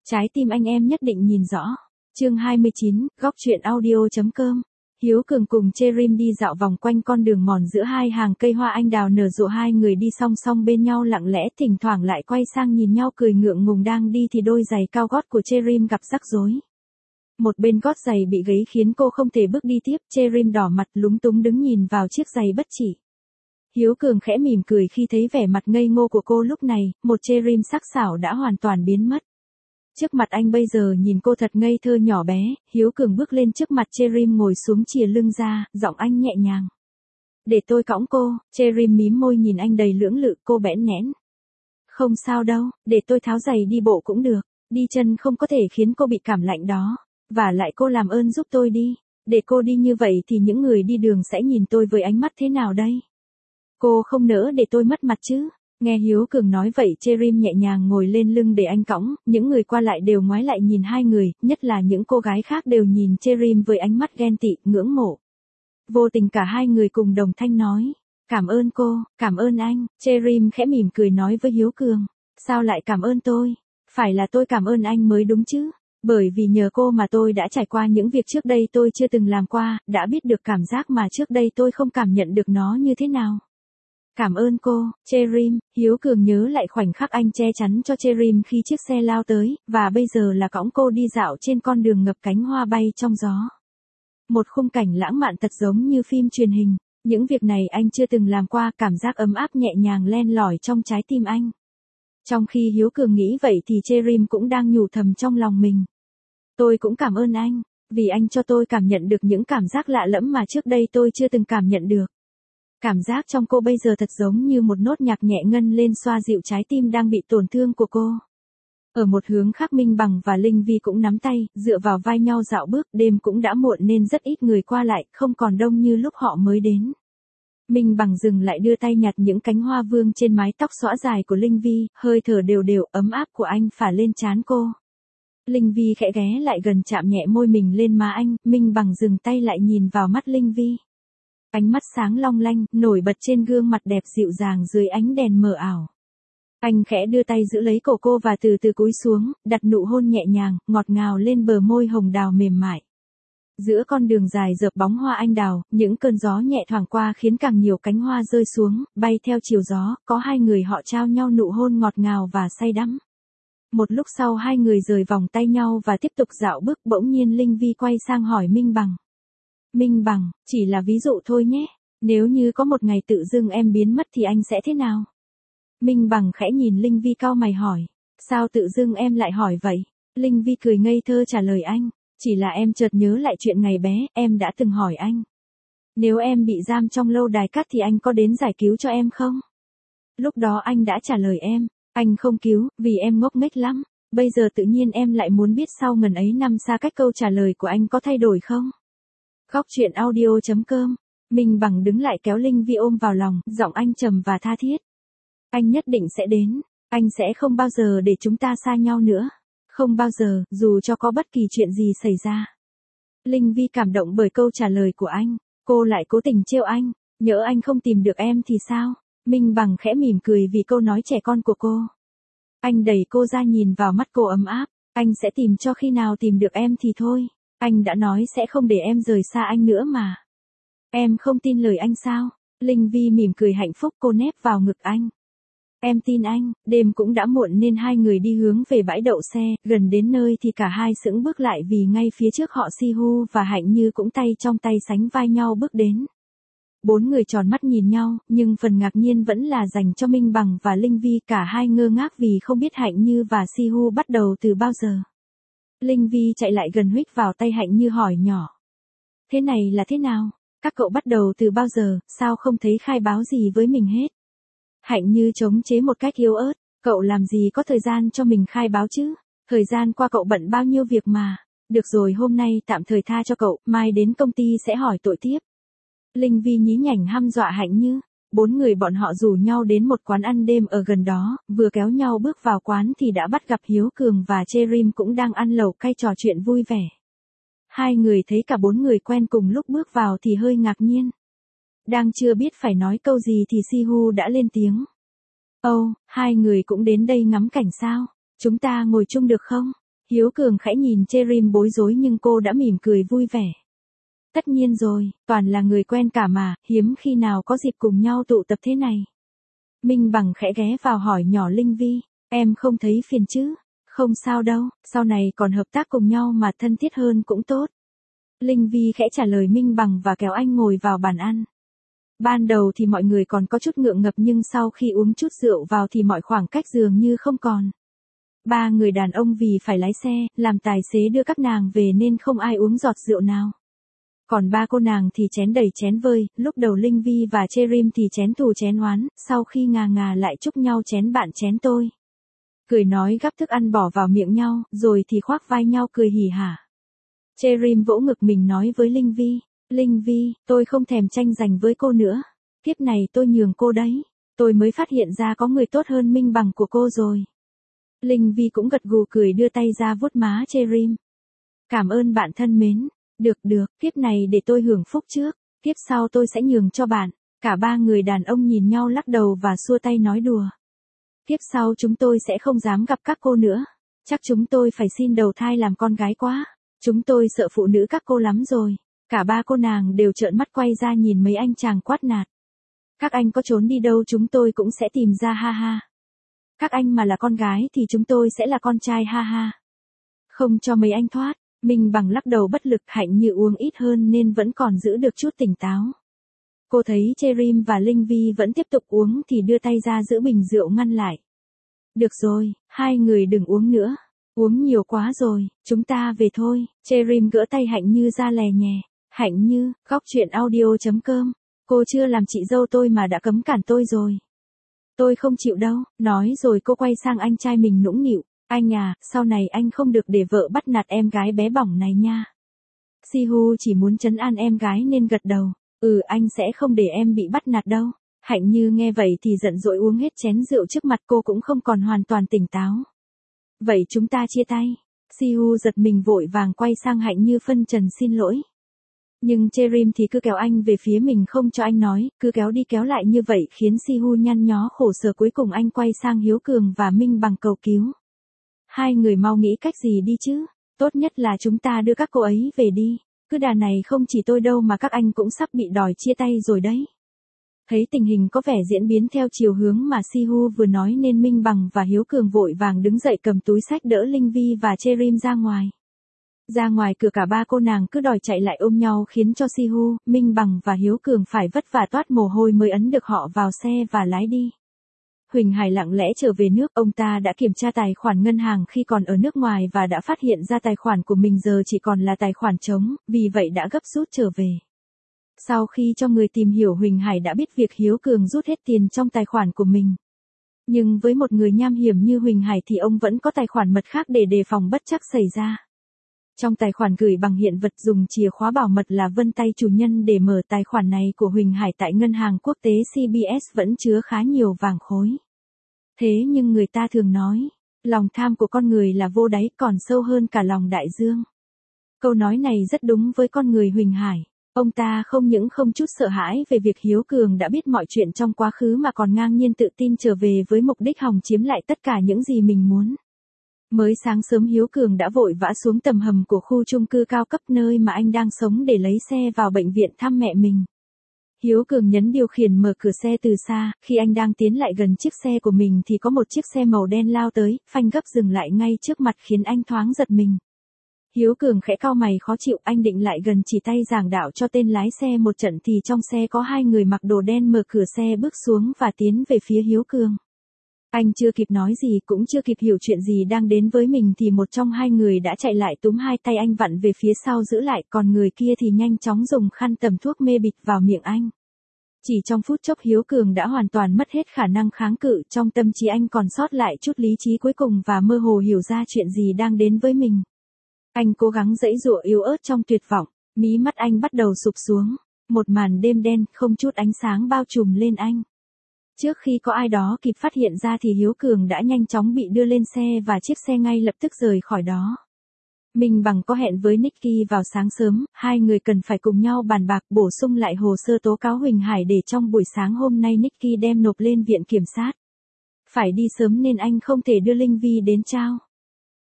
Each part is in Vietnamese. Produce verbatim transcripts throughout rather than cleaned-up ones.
Trái tim anh em nhất định nhìn rõ. Chương hai mươi chín, góc truyện audio.com. Hiếu Cường cùng Cherim đi dạo vòng quanh con đường mòn giữa hai hàng cây hoa anh đào nở rộ, hai người đi song song bên nhau lặng lẽ, thỉnh thoảng lại quay sang nhìn nhau cười ngượng ngùng. Đang đi thì đôi giày cao gót của Cherim gặp rắc rối. Một bên gót giày bị gãy khiến cô không thể bước đi tiếp. Cherim đỏ mặt lúng túng đứng nhìn vào chiếc giày bất chỉ. Hiếu Cường khẽ mỉm cười khi thấy vẻ mặt ngây ngô của cô lúc này, một Cherim sắc sảo đã hoàn toàn biến mất. Trước mặt anh bây giờ nhìn cô thật ngây thơ nhỏ bé. Hiếu Cường bước lên trước mặt Cherim ngồi xuống chìa lưng ra, giọng anh nhẹ nhàng. Để tôi cõng cô. Cherim mím môi nhìn anh đầy lưỡng lự, cô bẽn nẽn. Không sao đâu, để tôi tháo giày đi bộ cũng được, đi chân không có thể khiến cô bị cảm lạnh đó. Và lại cô làm ơn giúp tôi đi, để cô đi như vậy thì những người đi đường sẽ nhìn tôi với ánh mắt thế nào đây? Cô không nỡ để tôi mất mặt chứ? Nghe Hiếu Cường nói vậy, Cherim nhẹ nhàng ngồi lên lưng để anh cõng, những người qua lại đều ngoái lại nhìn hai người, nhất là những cô gái khác đều nhìn Cherim với ánh mắt ghen tị, ngưỡng mộ. Vô tình cả hai người cùng đồng thanh nói, cảm ơn cô, cảm ơn anh. Cherim khẽ mỉm cười nói với Hiếu Cường, sao lại cảm ơn tôi? Phải là tôi cảm ơn anh mới đúng chứ, bởi vì nhờ cô mà tôi đã trải qua những việc trước đây tôi chưa từng làm qua, đã biết được cảm giác mà trước đây tôi không cảm nhận được nó như thế nào. Cảm ơn cô, Cherim. Hiếu Cường nhớ lại khoảnh khắc anh che chắn cho Cherim khi chiếc xe lao tới, và bây giờ là cõng cô đi dạo trên con đường ngập cánh hoa bay trong gió. Một khung cảnh lãng mạn thật giống như phim truyền hình, những việc này anh chưa từng làm qua, cảm giác ấm áp nhẹ nhàng len lỏi trong trái tim anh. Trong khi Hiếu Cường nghĩ vậy thì Cherim cũng đang nhủ thầm trong lòng mình. Tôi cũng cảm ơn anh, vì anh cho tôi cảm nhận được những cảm giác lạ lẫm mà trước đây tôi chưa từng cảm nhận được. Cảm giác trong cô bây giờ thật giống như một nốt nhạc nhẹ ngân lên xoa dịu trái tim đang bị tổn thương của cô. Ở một hướng khác, Minh Bằng và Linh Vi cũng nắm tay, dựa vào vai nhau dạo bước. Đêm cũng đã muộn nên rất ít người qua lại, không còn đông như lúc họ mới đến. Minh Bằng dừng lại đưa tay nhặt những cánh hoa vương trên mái tóc xõa dài của Linh Vi, hơi thở đều đều, ấm áp của anh phả lên trán cô. Linh Vi khẽ ghé lại gần chạm nhẹ môi mình lên má anh, Minh Bằng dừng tay lại nhìn vào mắt Linh Vi. Ánh mắt sáng long lanh, nổi bật trên gương mặt đẹp dịu dàng dưới ánh đèn mờ ảo. Anh khẽ đưa tay giữ lấy cổ cô và từ từ cúi xuống, đặt nụ hôn nhẹ nhàng, ngọt ngào lên bờ môi hồng đào mềm mại. Giữa con đường dài dợp bóng hoa anh đào, những cơn gió nhẹ thoảng qua khiến càng nhiều cánh hoa rơi xuống, bay theo chiều gió, có hai người họ trao nhau nụ hôn ngọt ngào và say đắm. Một lúc sau hai người rời vòng tay nhau và tiếp tục dạo bước, bỗng nhiên Linh Vi quay sang hỏi Minh Bằng. Minh Bằng, chỉ là ví dụ thôi nhé, nếu như có một ngày tự dưng em biến mất thì anh sẽ thế nào? Minh Bằng khẽ nhìn Linh Vi cau mày hỏi, sao tự dưng em lại hỏi vậy? Linh Vi cười ngây thơ trả lời anh, chỉ là em chợt nhớ lại chuyện ngày bé, em đã từng hỏi anh. Nếu em bị giam trong lâu đài cát thì anh có đến giải cứu cho em không? Lúc đó anh đã trả lời em, anh không cứu, vì em ngốc nghếch lắm. Bây giờ tự nhiên em lại muốn biết sau ngần ấy năm xa cách câu trả lời của anh có thay đổi không? Góc truyện audio.com. Minh Bằng đứng lại kéo Linh Vi ôm vào lòng, giọng anh trầm và tha thiết. Anh nhất định sẽ đến, anh sẽ không bao giờ để chúng ta xa nhau nữa. Không bao giờ, dù cho có bất kỳ chuyện gì xảy ra. Linh Vi cảm động bởi câu trả lời của anh, cô lại cố tình trêu anh, nhỡ anh không tìm được em thì sao? Minh Bằng khẽ mỉm cười vì câu nói trẻ con của cô. Anh đẩy cô ra nhìn vào mắt cô ấm áp, anh sẽ tìm cho khi nào tìm được em thì thôi. Anh đã nói sẽ không để em rời xa anh nữa mà. Em không tin lời anh sao? Linh Vi mỉm cười hạnh phúc, cô nép vào ngực anh. Em tin anh. Đêm cũng đã muộn nên hai người đi hướng về bãi đậu xe, gần đến nơi thì cả hai sững bước lại vì ngay phía trước họ Si-hu và Hạnh Như cũng tay trong tay sánh vai nhau bước đến. Bốn người tròn mắt nhìn nhau, nhưng phần ngạc nhiên vẫn là dành cho Minh Bằng và Linh Vi, cả hai ngơ ngác vì không biết Hạnh Như và Si-hu bắt đầu từ bao giờ. Linh Vi chạy lại gần huých vào tay Hạnh Như hỏi nhỏ. Thế này là thế nào? Các cậu bắt đầu từ bao giờ, sao không thấy khai báo gì với mình hết? Hạnh Như chống chế một cách yếu ớt, cậu làm gì có thời gian cho mình khai báo chứ? Thời gian qua cậu bận bao nhiêu việc mà. Được rồi, hôm nay tạm thời tha cho cậu, mai đến công ty sẽ hỏi tội tiếp. Linh Vi nhí nhảnh hăm dọa Hạnh Như. Bốn người bọn họ rủ nhau đến một quán ăn đêm ở gần đó, vừa kéo nhau bước vào quán thì đã bắt gặp Hiếu Cường và Cherim cũng đang ăn lẩu cay trò chuyện vui vẻ. Hai người thấy cả bốn người quen cùng lúc bước vào thì hơi ngạc nhiên. Đang chưa biết phải nói câu gì thì Si-hu đã lên tiếng. Ồ, oh, hai người cũng đến đây ngắm cảnh sao? Chúng ta ngồi chung được không? Hiếu Cường khẽ nhìn Cherim bối rối nhưng cô đã mỉm cười vui vẻ. Tất nhiên rồi, toàn là người quen cả mà, hiếm khi nào có dịp cùng nhau tụ tập thế này. Minh Bằng khẽ ghé vào hỏi nhỏ Linh Vi, em không thấy phiền chứ? Không sao đâu, sau này còn hợp tác cùng nhau mà thân thiết hơn cũng tốt. Linh Vi khẽ trả lời Minh Bằng và kéo anh ngồi vào bàn ăn. Ban đầu thì mọi người còn có chút ngượng ngập nhưng sau khi uống chút rượu vào thì mọi khoảng cách dường như không còn. Ba người đàn ông vì phải lái xe, làm tài xế đưa các nàng về nên không ai uống giọt rượu nào. Còn ba cô nàng thì chén đầy chén vơi, lúc đầu Linh Vi và Cherim thì chén thù chén oán, sau khi ngà ngà lại chúc nhau chén bạn chén tôi. Cười nói gắp thức ăn bỏ vào miệng nhau, rồi thì khoác vai nhau cười hỉ hả. Cherim vỗ ngực mình nói với Linh Vi, Linh Vi, tôi không thèm tranh giành với cô nữa. Kiếp này tôi nhường cô đấy. Tôi mới phát hiện ra có người tốt hơn Minh Bằng của cô rồi. Linh Vi cũng gật gù cười đưa tay ra vuốt má Cherim. Cảm ơn bạn thân mến. Được được, kiếp này để tôi hưởng phúc trước. Kiếp sau tôi sẽ nhường cho bạn. Cả ba người đàn ông nhìn nhau lắc đầu và xua tay nói đùa. Kiếp sau chúng tôi sẽ không dám gặp các cô nữa. Chắc chúng tôi phải xin đầu thai làm con gái quá. Chúng tôi sợ phụ nữ các cô lắm rồi. Cả ba cô nàng đều trợn mắt quay ra nhìn mấy anh chàng quát nạt. Các anh có trốn đi đâu chúng tôi cũng sẽ tìm ra ha ha. Các anh mà là con gái thì chúng tôi sẽ là con trai ha ha. Không cho mấy anh thoát. Minh Bằng lắc đầu bất lực, Hạnh Như uống ít hơn nên vẫn còn giữ được chút tỉnh táo. Cô thấy Cherim và Linh Vi vẫn tiếp tục uống thì đưa tay ra giữ bình rượu ngăn lại. Được rồi, hai người đừng uống nữa. Uống nhiều quá rồi, chúng ta về thôi. Cherim gỡ tay Hạnh Như ra lè nhè. Hạnh Như, góc chuyện audio chấm com. Cô chưa làm chị dâu tôi mà đã cấm cản tôi rồi. Tôi không chịu đâu, nói rồi cô quay sang anh trai mình nũng nịu. Anh à, sau này anh không được để vợ bắt nạt em gái bé bỏng này nha. Sihu chỉ muốn trấn an em gái nên gật đầu. Ừ, anh sẽ không để em bị bắt nạt đâu. Hạnh Như nghe vậy thì giận dỗi uống hết chén rượu trước mặt cô cũng không còn hoàn toàn tỉnh táo. Vậy chúng ta chia tay. Sihu giật mình vội vàng quay sang Hạnh Như phân trần xin lỗi. Nhưng Cherim thì cứ kéo anh về phía mình không cho anh nói, cứ kéo đi kéo lại như vậy khiến Sihu nhăn nhó khổ sở, cuối cùng anh quay sang Hiếu Cường và Minh Bằng cầu cứu. Hai người mau nghĩ cách gì đi chứ, tốt nhất là chúng ta đưa các cô ấy về đi, cứ đà này không chỉ tôi đâu mà các anh cũng sắp bị đòi chia tay rồi đấy. Thấy tình hình có vẻ diễn biến theo chiều hướng mà Sihu vừa nói nên Minh Bằng và Hiếu Cường vội vàng đứng dậy cầm túi xách đỡ Linh Vi và Cherim ra ngoài. Ra ngoài cửa cả ba cô nàng cứ đòi chạy lại ôm nhau khiến cho Sihu, Minh Bằng và Hiếu Cường phải vất vả toát mồ hôi mới ấn được họ vào xe và lái đi. Huỳnh Hải lặng lẽ trở về nước, ông ta đã kiểm tra tài khoản ngân hàng khi còn ở nước ngoài và đã phát hiện ra tài khoản của mình giờ chỉ còn là tài khoản trống, vì vậy đã gấp rút trở về. Sau khi cho người tìm hiểu, Huỳnh Hải đã biết việc Hiếu Cường rút hết tiền trong tài khoản của mình. Nhưng với một người nham hiểm như Huỳnh Hải thì ông vẫn có tài khoản mật khác để đề phòng bất trắc xảy ra. Trong tài khoản gửi bằng hiện vật dùng chìa khóa bảo mật là vân tay chủ nhân để mở tài khoản này của Huỳnh Hải tại ngân hàng quốc tế xê bê ét vẫn chứa khá nhiều vàng khối. Thế nhưng người ta thường nói, lòng tham của con người là vô đáy còn sâu hơn cả lòng đại dương. Câu nói này rất đúng với con người Huỳnh Hải. Ông ta không những không chút sợ hãi về việc Hiếu Cường đã biết mọi chuyện trong quá khứ mà còn ngang nhiên tự tin trở về với mục đích hòng chiếm lại tất cả những gì mình muốn. Mới sáng sớm Hiếu Cường đã vội vã xuống tầng hầm của khu chung cư cao cấp nơi mà anh đang sống để lấy xe vào bệnh viện thăm mẹ mình. Hiếu Cường nhấn điều khiển mở cửa xe từ xa, khi anh đang tiến lại gần chiếc xe của mình thì có một chiếc xe màu đen lao tới, phanh gấp dừng lại ngay trước mặt khiến anh thoáng giật mình. Hiếu Cường khẽ cau mày khó chịu, anh định lại gần chỉ tay giảng đạo cho tên lái xe một trận thì trong xe có hai người mặc đồ đen mở cửa xe bước xuống và tiến về phía Hiếu Cường. Anh chưa kịp nói gì cũng chưa kịp hiểu chuyện gì đang đến với mình thì một trong hai người đã chạy lại túm hai tay anh vặn về phía sau giữ lại, còn người kia thì nhanh chóng dùng khăn tẩm thuốc mê bịt vào miệng anh. Chỉ trong phút chốc Hiếu Cường đã hoàn toàn mất hết khả năng kháng cự, trong tâm trí anh còn sót lại chút lý trí cuối cùng và mơ hồ hiểu ra chuyện gì đang đến với mình. Anh cố gắng giãy giụa yếu ớt trong tuyệt vọng, mí mắt anh bắt đầu sụp xuống, một màn đêm đen không chút ánh sáng bao trùm lên anh. Trước khi có ai đó kịp phát hiện ra thì Hiếu Cường đã nhanh chóng bị đưa lên xe và chiếc xe ngay lập tức rời khỏi đó. Minh Bằng có hẹn với Nicky vào sáng sớm, hai người cần phải cùng nhau bàn bạc bổ sung lại hồ sơ tố cáo Huỳnh Hải để trong buổi sáng hôm nay Nicky đem nộp lên viện kiểm sát. Phải đi sớm nên anh không thể đưa Linh Vi đến trao.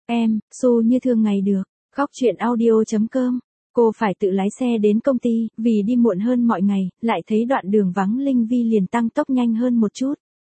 Em, xu như thường ngày được. Góc chuyện audio.com. Cô phải tự lái xe đến công ty, vì đi muộn hơn mọi ngày, lại thấy đoạn đường vắng Linh Vi liền tăng tốc nhanh hơn một chút.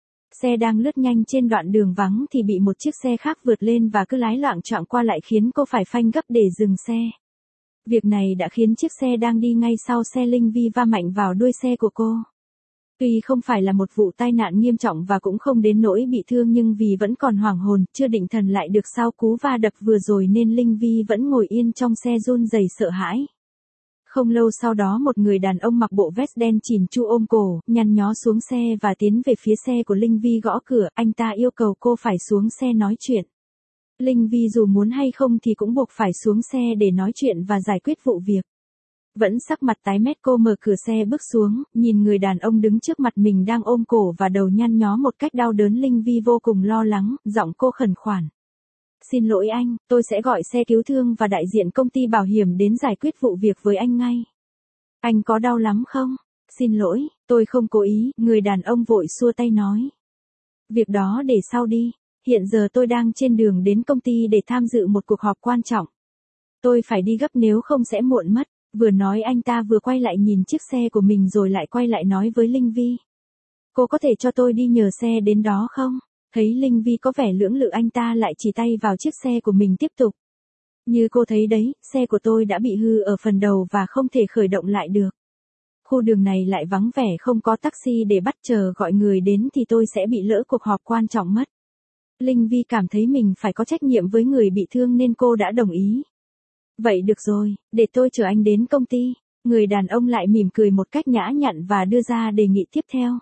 Xe đang lướt nhanh trên đoạn đường vắng thì bị một chiếc xe khác vượt lên và cứ lái loạng choạng qua lại khiến cô phải phanh gấp để dừng xe. Việc này đã khiến chiếc xe đang đi ngay sau xe Linh Vi va mạnh vào đuôi xe của cô. Tuy không phải là một vụ tai nạn nghiêm trọng và cũng không đến nỗi bị thương nhưng vì vẫn còn hoảng hồn, chưa định thần lại được sau cú va đập vừa rồi nên Linh Vi vẫn ngồi yên trong xe run rẩy sợ hãi. Không lâu sau đó một người đàn ông mặc bộ vest đen chỉn chu ôm cổ, nhăn nhó xuống xe và tiến về phía xe của Linh Vi gõ cửa, anh ta yêu cầu cô phải xuống xe nói chuyện. Linh Vi dù muốn hay không thì cũng buộc phải xuống xe để nói chuyện và giải quyết vụ việc. Vẫn sắc mặt tái mét cô mở cửa xe bước xuống, nhìn người đàn ông đứng trước mặt mình đang ôm cổ và đầu nhăn nhó một cách đau đớn. Linh Vi vô cùng lo lắng, giọng cô khẩn khoản. Xin lỗi anh, tôi sẽ gọi xe cứu thương và đại diện công ty bảo hiểm đến giải quyết vụ việc với anh ngay. Anh có đau lắm không? Xin lỗi, tôi không cố ý, người đàn ông vội xua tay nói. Việc đó để sau đi, hiện giờ tôi đang trên đường đến công ty để tham dự một cuộc họp quan trọng. Tôi phải đi gấp nếu không sẽ muộn mất. Vừa nói anh ta vừa quay lại nhìn chiếc xe của mình rồi lại quay lại nói với Linh Vi. Cô có thể cho tôi đi nhờ xe đến đó không? Thấy Linh Vi có vẻ lưỡng lự anh ta lại chỉ tay vào chiếc xe của mình tiếp tục. Như cô thấy đấy, xe của tôi đã bị hư ở phần đầu và không thể khởi động lại được. Khu đường này lại vắng vẻ không có taxi để bắt chờ gọi người đến thì tôi sẽ bị lỡ cuộc họp quan trọng mất. Linh Vi cảm thấy mình phải có trách nhiệm với người bị thương nên cô đã đồng ý. Vậy được rồi, để tôi chở anh đến công ty. Người đàn ông lại mỉm cười một cách nhã nhặn và đưa ra đề nghị tiếp theo.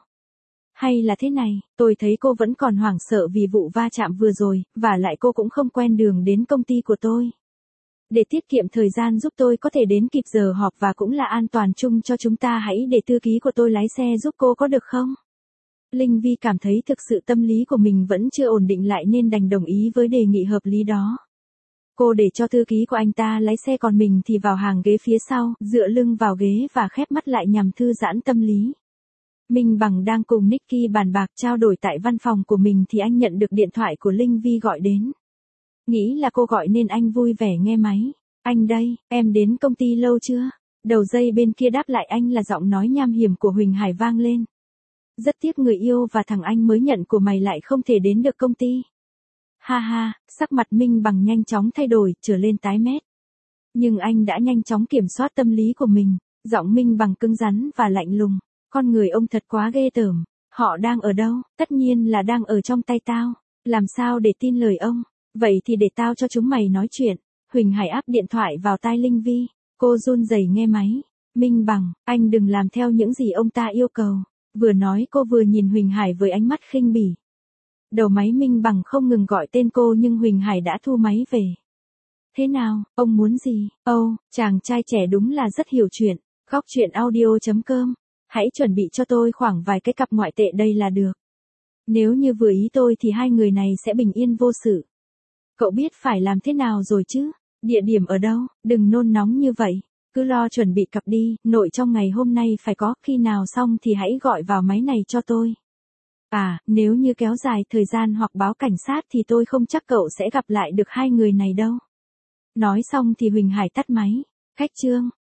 Hay là thế này, tôi thấy cô vẫn còn hoảng sợ vì vụ va chạm vừa rồi, và lại cô cũng không quen đường đến công ty của tôi. Để tiết kiệm thời gian giúp tôi có thể đến kịp giờ họp và cũng là an toàn chung cho chúng ta, hãy để thư ký của tôi lái xe giúp cô có được không? Linh Vi cảm thấy thực sự tâm lý của mình vẫn chưa ổn định lại nên đành đồng ý với đề nghị hợp lý đó. Cô để cho thư ký của anh ta lái xe còn mình thì vào hàng ghế phía sau, dựa lưng vào ghế và khép mắt lại nhằm thư giãn tâm lý. Minh Bằng đang cùng Nicky bàn bạc trao đổi tại văn phòng của mình thì anh nhận được điện thoại của Linh Vi gọi đến. Nghĩ là cô gọi nên anh vui vẻ nghe máy. Anh đây, em đến công ty lâu chưa? Đầu dây bên kia đáp lại anh là giọng nói nham hiểm của Huỳnh Hải vang lên. Rất tiếc người yêu và thằng anh mới nhận của mày lại không thể đến được công ty. Ha ha, sắc mặt Minh Bằng nhanh chóng thay đổi, trở lên tái mét. Nhưng anh đã nhanh chóng kiểm soát tâm lý của mình, giọng Minh Bằng cứng rắn và lạnh lùng. Con người ông thật quá ghê tởm. Họ đang ở đâu? Tất nhiên là đang ở trong tay tao. Làm sao để tin lời ông? Vậy thì để tao cho chúng mày nói chuyện. Huỳnh Hải áp điện thoại vào tai Linh Vi. Cô run rẩy nghe máy. Minh Bằng, anh đừng làm theo những gì ông ta yêu cầu. Vừa nói cô vừa nhìn Huỳnh Hải với ánh mắt khinh bỉ. Đầu máy Minh Bằng không ngừng gọi tên cô nhưng Huỳnh Hải đã thu máy về. Thế nào, ông muốn gì? Âu, oh, chàng trai trẻ đúng là rất hiểu chuyện. Góc chuyện audio.com. Hãy chuẩn bị cho tôi khoảng vài cái cặp ngoại tệ đây là được. Nếu như vừa ý tôi thì hai người này sẽ bình yên vô sự. Cậu biết phải làm thế nào rồi chứ? Địa điểm ở đâu? Đừng nôn nóng như vậy. Cứ lo chuẩn bị cặp đi, nội trong ngày hôm nay phải có, khi nào xong thì hãy gọi vào máy này cho tôi. À, nếu như kéo dài thời gian hoặc báo cảnh sát thì tôi không chắc cậu sẽ gặp lại được hai người này đâu. Nói xong thì Huỳnh Hải tắt máy. Khách trương.